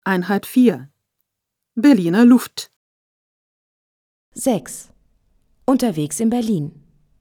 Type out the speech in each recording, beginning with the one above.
Einheit 4. Berliner Luft. 6. Unterwegs in Berlin.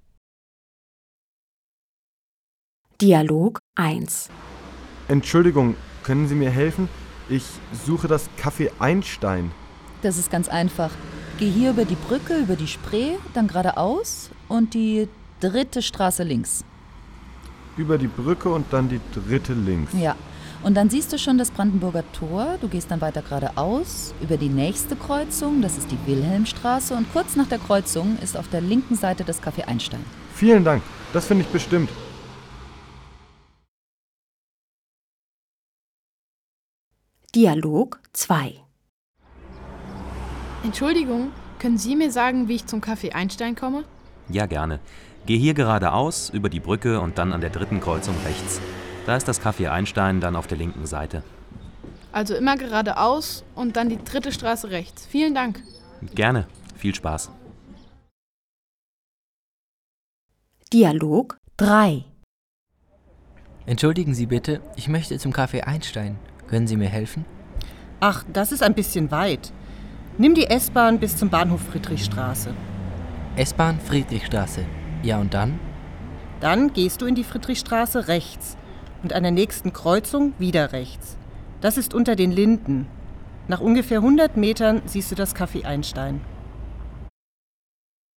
Dialog 1. Entschuldigung, können Sie mir helfen? Ich suche das Café Einstein. Das ist ganz einfach. Geh hier über die Brücke, über die Spree, dann geradeaus und die 3. Straße links. Über die Brücke und dann die 3. links. Ja, und dann siehst du schon das Brandenburger Tor. Du gehst dann weiter geradeaus über die nächste Kreuzung, das ist die Wilhelmstraße. Und kurz nach der Kreuzung ist auf der linken Seite das Café Einstein. Vielen Dank, das finde ich bestimmt. Dialog 2. Entschuldigung, können Sie mir sagen, wie ich zum Café Einstein komme? Ja, gerne. Geh hier geradeaus, über die Brücke und dann an der 3. Kreuzung rechts. Da ist das Café Einstein, dann auf der linken Seite. Also immer geradeaus und dann die 3. Straße rechts. Vielen Dank. Gerne. Viel Spaß. Dialog 3. Entschuldigen Sie bitte, ich möchte zum Café Einstein. Können Sie mir helfen? Ach, das ist ein bisschen weit. Nimm die S-Bahn bis zum Bahnhof Friedrichstraße. S-Bahn Friedrichstraße. Ja, und dann? Dann gehst du in die Friedrichstraße rechts und an der nächsten Kreuzung wieder rechts. Das ist unter den Linden. Nach ungefähr 100 Metern siehst du das Café Einstein.